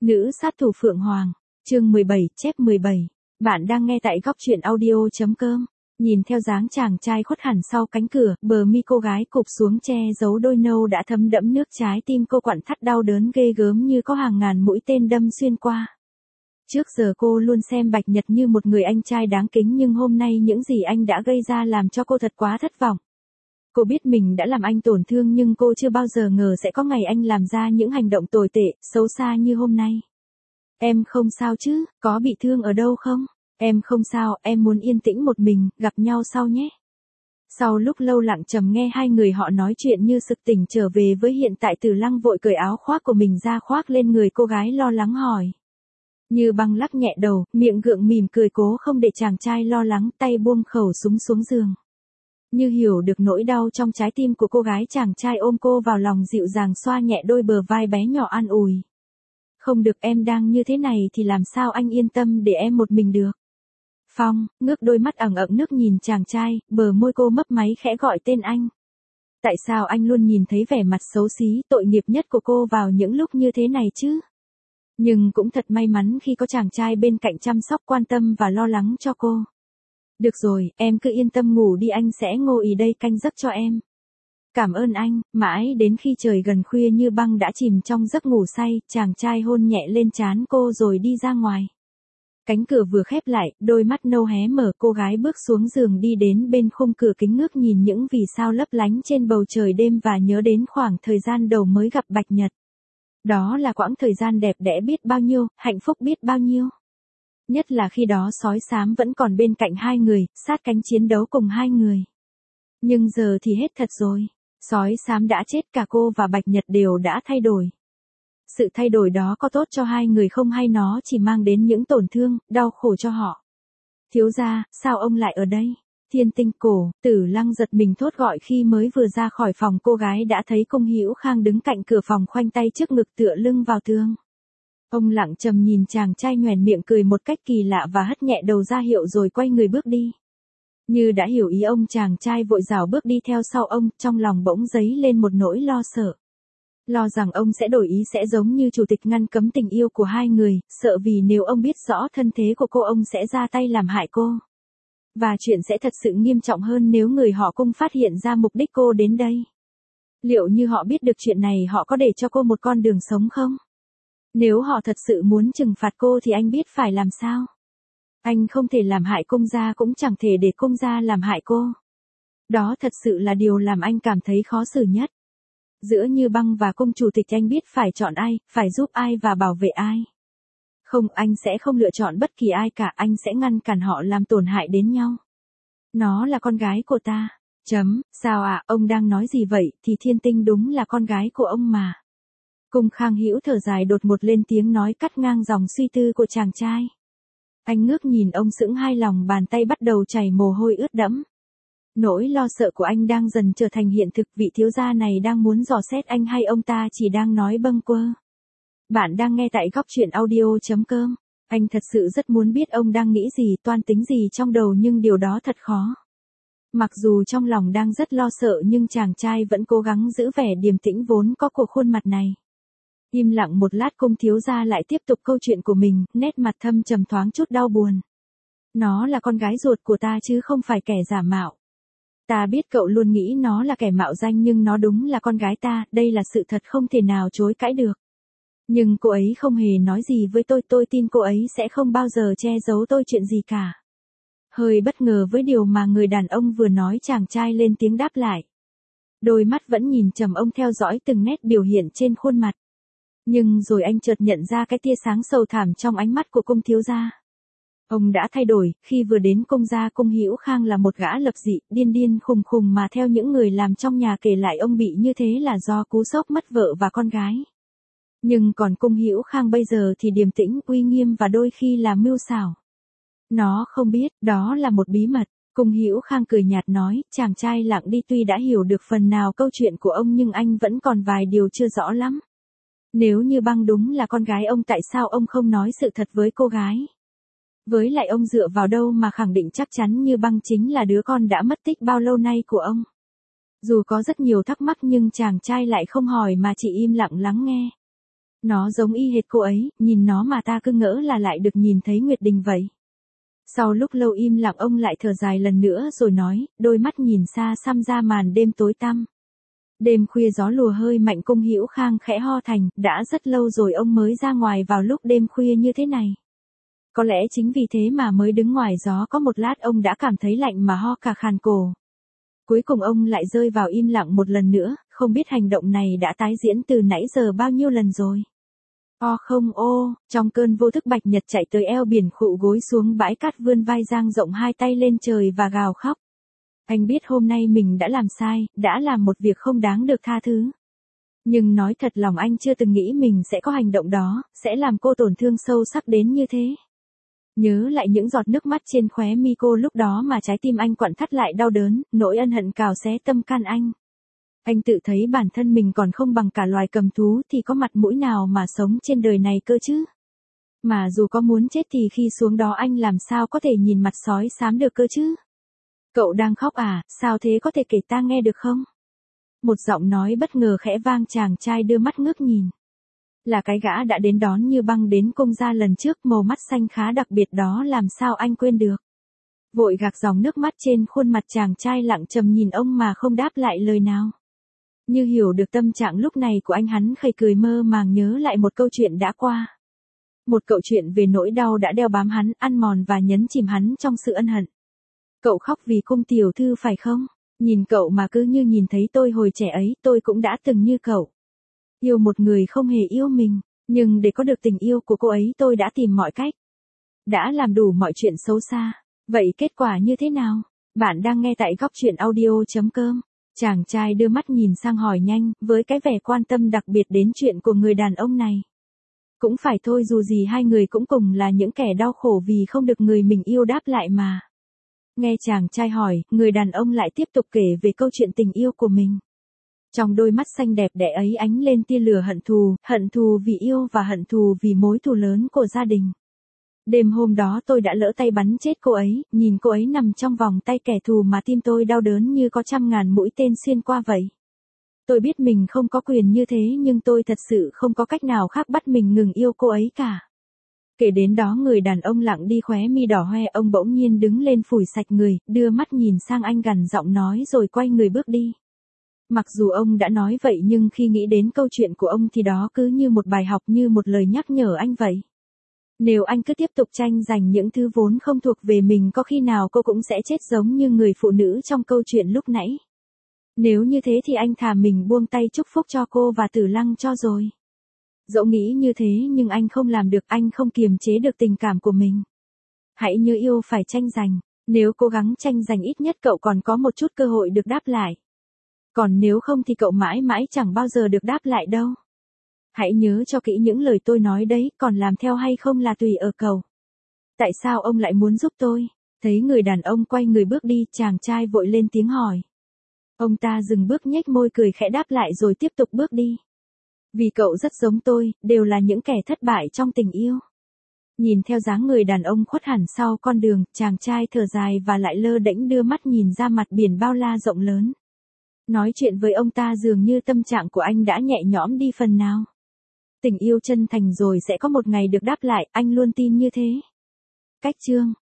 Nữ sát thủ Phượng Hoàng, chương 17, chép 17. Bạn đang nghe tại góc truyện audio.com. Nhìn theo dáng chàng trai khuất hẳn sau cánh cửa, bờ mi cô gái cụp xuống che giấu đôi nâu đã thấm đẫm nước, trái tim cô quặn thắt đau đớn ghê gớm như có hàng ngàn mũi tên đâm xuyên qua. Trước giờ cô luôn xem Bạch Nhật như một người anh trai đáng kính, nhưng hôm nay những gì anh đã gây ra làm cho cô thật quá thất vọng. Cô biết mình đã làm anh tổn thương, nhưng cô chưa bao giờ ngờ sẽ có ngày anh làm ra những hành động tồi tệ, xấu xa như hôm nay. Em không sao chứ, có bị thương ở đâu không? Em không sao, em muốn yên tĩnh một mình, gặp nhau sau nhé. Sau lúc lâu lặng trầm nghe hai người họ nói chuyện như sực tỉnh trở về với hiện tại, Tử Lăng vội cởi áo khoác của mình ra khoác lên người cô gái, lo lắng hỏi. Như Băng lắc nhẹ đầu, miệng gượng mỉm cười cố không để chàng trai lo lắng, tay buông khẩu súng xuống giường. Như hiểu được nỗi đau trong trái tim của cô gái, chàng trai ôm cô vào lòng dịu dàng xoa nhẹ đôi bờ vai bé nhỏ an ủi. Không được, em đang như thế này thì làm sao anh yên tâm để em một mình được. Phong, ngước đôi mắt ẩn ẩn nước nhìn chàng trai, bờ môi cô mấp máy khẽ gọi tên anh. Tại sao anh luôn nhìn thấy vẻ mặt xấu xí, tội nghiệp nhất của cô vào những lúc như thế này chứ? Nhưng cũng thật may mắn khi có chàng trai bên cạnh chăm sóc, quan tâm và lo lắng cho cô. Được rồi, em cứ yên tâm ngủ đi, anh sẽ ngồi đây canh giấc cho em. Cảm ơn anh. Mãi đến khi trời gần khuya, Như Băng đã chìm trong giấc ngủ say, chàng trai hôn nhẹ lên trán cô rồi đi ra ngoài. Cánh cửa vừa khép lại, đôi mắt nâu hé mở, cô gái bước xuống giường đi đến bên khung cửa kính, ngước nhìn những vì sao lấp lánh trên bầu trời đêm và nhớ đến khoảng thời gian đầu mới gặp Bạch Nhật. Đó là quãng thời gian đẹp đẽ biết bao nhiêu, hạnh phúc biết bao nhiêu. Nhất là khi đó sói xám vẫn còn bên cạnh hai người, sát cánh chiến đấu cùng hai người. Nhưng giờ thì hết thật rồi. Sói xám đã chết, cả cô và Bạch Nhật đều đã thay đổi. Sự thay đổi đó có tốt cho hai người không, hay nó chỉ mang đến những tổn thương, đau khổ cho họ? Thiếu gia, sao ông lại ở đây? Thiên Tinh Cổ, Tử Lăng giật mình thốt gọi khi mới vừa ra khỏi phòng, cô gái đã thấy Cung Hữu Khang đứng cạnh cửa phòng, khoanh tay trước ngực tựa lưng vào tường. Ông lặng trầm nhìn chàng trai, nhoẻn miệng cười một cách kỳ lạ và hất nhẹ đầu ra hiệu rồi quay người bước đi. Như đã hiểu ý ông, chàng trai vội rảo bước đi theo sau ông, trong lòng bỗng dấy lên một nỗi lo sợ. Lo rằng ông sẽ đổi ý, sẽ giống như chủ tịch ngăn cấm tình yêu của hai người, sợ vì nếu ông biết rõ thân thế của cô, ông sẽ ra tay làm hại cô. Và chuyện sẽ thật sự nghiêm trọng hơn nếu người họ Cung phát hiện ra mục đích cô đến đây. Liệu như họ biết được chuyện này, họ có để cho cô một con đường sống không? Nếu họ thật sự muốn trừng phạt cô thì anh biết phải làm sao? Anh không thể làm hại Cung gia, cũng chẳng thể để Cung gia làm hại cô. Đó thật sự là điều làm anh cảm thấy khó xử nhất. Giữa Như Băng và Cung chủ tịch, anh biết phải chọn ai, phải giúp ai và bảo vệ ai. Không, anh sẽ không lựa chọn bất kỳ ai cả, anh sẽ ngăn cản họ làm tổn hại đến nhau. Nó là con gái của ta. Sao ạ, ông đang nói gì vậy? Thì Thiên Tinh đúng là con gái của ông mà. Cung Khang Hữu thở dài đột ngột lên tiếng nói, cắt ngang dòng suy tư của chàng trai. Anh ngước nhìn ông sững, hai lòng bàn tay bắt đầu chảy mồ hôi ướt đẫm. Nỗi lo sợ của anh đang dần trở thành hiện thực. Vị thiếu gia này đang muốn dò xét anh, hay ông ta chỉ đang nói bâng quơ? Bạn đang nghe tại góc truyện audio.com. Anh thật sự rất muốn biết ông đang nghĩ gì, toan tính gì trong đầu, nhưng điều đó thật khó. Mặc dù trong lòng đang rất lo sợ, nhưng chàng trai vẫn cố gắng giữ vẻ điềm tĩnh vốn có của khuôn mặt này. Im lặng một lát, Cung thiếu gia lại tiếp tục câu chuyện của mình, nét mặt thâm trầm thoáng chút đau buồn. Nó là con gái ruột của ta chứ không phải kẻ giả mạo. Ta biết cậu luôn nghĩ nó là kẻ mạo danh, nhưng nó đúng là con gái ta, đây là sự thật không thể nào chối cãi được. Nhưng cô ấy không hề nói gì với tôi tin cô ấy sẽ không bao giờ che giấu tôi chuyện gì cả. Hơi bất ngờ với điều mà người đàn ông vừa nói, chàng trai lên tiếng đáp lại. Đôi mắt vẫn nhìn trầm ông, theo dõi từng nét biểu hiện trên khuôn mặt. Nhưng rồi anh chợt nhận ra cái tia sáng sâu thẳm trong ánh mắt của Cung thiếu gia. Ông đã thay đổi, khi vừa đến Cung gia, Cung Hữu Khang là một gã lập dị, điên khùng mà theo những người làm trong nhà kể lại, ông bị như thế là do cú sốc mất vợ và con gái. Nhưng còn Cung Hữu Khang bây giờ thì điềm tĩnh, uy nghiêm và đôi khi là mưu xảo. Nó không biết, đó là một bí mật. Cung Hữu Khang cười nhạt nói, chàng trai lặng đi, tuy đã hiểu được phần nào câu chuyện của ông nhưng anh vẫn còn vài điều chưa rõ lắm. Nếu Như Băng đúng là con gái ông, tại sao ông không nói sự thật với cô gái? Với lại ông dựa vào đâu mà khẳng định chắc chắn Như Băng chính là đứa con đã mất tích bao lâu nay của ông? Dù có rất nhiều thắc mắc nhưng chàng trai lại không hỏi mà chỉ im lặng lắng nghe. Nó giống y hệt cô ấy, nhìn nó mà ta cứ ngỡ là lại được nhìn thấy Nguyệt Đình vậy. Sau lúc lâu im lặng ông lại thở dài lần nữa rồi nói, đôi mắt nhìn xa xăm ra màn đêm tối tăm. Đêm khuya gió lùa hơi mạnh, Cung Hữu Khang khẽ ho thành, đã rất lâu rồi ông mới ra ngoài vào lúc đêm khuya như thế này. Có lẽ chính vì thế mà mới đứng ngoài gió có một lát ông đã cảm thấy lạnh mà ho cả khàn cổ. Cuối cùng ông lại rơi vào im lặng một lần nữa, không biết hành động này đã tái diễn từ nãy giờ bao nhiêu lần rồi. Không trong cơn vô thức Bạch Nhật chạy tới eo biển khụ gối xuống bãi cát vươn vai dang rộng hai tay lên trời và gào khóc. Anh biết hôm nay mình đã làm sai, đã làm một việc không đáng được tha thứ. Nhưng nói thật lòng anh chưa từng nghĩ mình sẽ có hành động đó, sẽ làm cô tổn thương sâu sắc đến như thế. Nhớ lại những giọt nước mắt trên khóe mi cô lúc đó mà trái tim anh quặn thắt lại đau đớn, nỗi ân hận cào xé tâm can anh. Anh tự thấy bản thân mình còn không bằng cả loài cầm thú thì có mặt mũi nào mà sống trên đời này cơ chứ. Mà dù có muốn chết thì khi xuống đó anh làm sao có thể nhìn mặt sói xám được cơ chứ. Cậu đang khóc à, sao thế, có thể kể ta nghe được không? Một giọng nói bất ngờ khẽ vang, chàng trai đưa mắt ngước nhìn. Là cái gã đã đến đón Như Băng đến cung gia lần trước, màu mắt xanh khá đặc biệt đó, làm sao anh quên được. Vội gạt dòng nước mắt trên khuôn mặt, chàng trai lặng trầm nhìn ông mà không đáp lại lời nào. Như hiểu được tâm trạng lúc này của anh, hắn khây cười mơ màng nhớ lại một câu chuyện đã qua. Một câu chuyện về nỗi đau đã đeo bám hắn, ăn mòn và nhấn chìm hắn trong sự ân hận. Cậu khóc vì Cung tiểu thư phải không? Nhìn cậu mà cứ như nhìn thấy tôi hồi trẻ ấy, tôi cũng đã từng như cậu. Yêu một người không hề yêu mình, nhưng để có được tình yêu của cô ấy tôi đã tìm mọi cách. Đã làm đủ mọi chuyện xấu xa. Vậy kết quả như thế nào? Bạn đang nghe tại Góc Chuyện Audio.com. Chàng trai đưa mắt nhìn sang hỏi nhanh, với cái vẻ quan tâm đặc biệt đến chuyện của người đàn ông này. Cũng phải thôi, dù gì hai người cũng cùng là những kẻ đau khổ vì không được người mình yêu đáp lại mà. Nghe chàng trai hỏi, người đàn ông lại tiếp tục kể về câu chuyện tình yêu của mình. Trong đôi mắt xanh đẹp đẽ ấy ánh lên tia lửa hận thù vì yêu và hận thù vì mối thù lớn của gia đình. Đêm hôm đó tôi đã lỡ tay bắn chết cô ấy, nhìn cô ấy nằm trong vòng tay kẻ thù mà tim tôi đau đớn như có 100.000 mũi tên xuyên qua vậy. Tôi biết mình không có quyền như thế, nhưng tôi thật sự không có cách nào khác bắt mình ngừng yêu cô ấy cả. Kể đến đó người đàn ông lặng đi, khóe mi đỏ hoe, ông bỗng nhiên đứng lên phủi sạch người, đưa mắt nhìn sang anh gằn giọng nói rồi quay người bước đi. Mặc dù ông đã nói vậy nhưng khi nghĩ đến câu chuyện của ông thì đó cứ như một bài học, như một lời nhắc nhở anh vậy. Nếu anh cứ tiếp tục tranh giành những thứ vốn không thuộc về mình, có khi nào cô cũng sẽ chết giống như người phụ nữ trong câu chuyện lúc nãy. Nếu như thế thì anh thà mình buông tay chúc phúc cho cô và Tử Lăng cho rồi. Dẫu nghĩ như thế nhưng anh không làm được, anh không kiềm chế được tình cảm của mình. Hãy nhớ yêu phải tranh giành, nếu cố gắng tranh giành ít nhất cậu còn có một chút cơ hội được đáp lại. Còn nếu không thì cậu mãi mãi chẳng bao giờ được đáp lại đâu. Hãy nhớ cho kỹ những lời tôi nói đấy, còn làm theo hay không là tùy ở cậu. Tại sao ông lại muốn giúp tôi? Thấy người đàn ông quay người bước đi, chàng trai vội lên tiếng hỏi. Ông ta dừng bước, nhếch môi cười khẽ đáp lại rồi tiếp tục bước đi. Vì cậu rất giống tôi, đều là những kẻ thất bại trong tình yêu. Nhìn theo dáng người đàn ông khuất hẳn sau con đường, chàng trai thở dài và lại lơ đễnh đưa mắt nhìn ra mặt biển bao la rộng lớn. Nói chuyện với ông ta dường như tâm trạng của anh đã nhẹ nhõm đi phần nào. Tình yêu chân thành rồi sẽ có một ngày được đáp lại, anh luôn tin như thế. Cách chương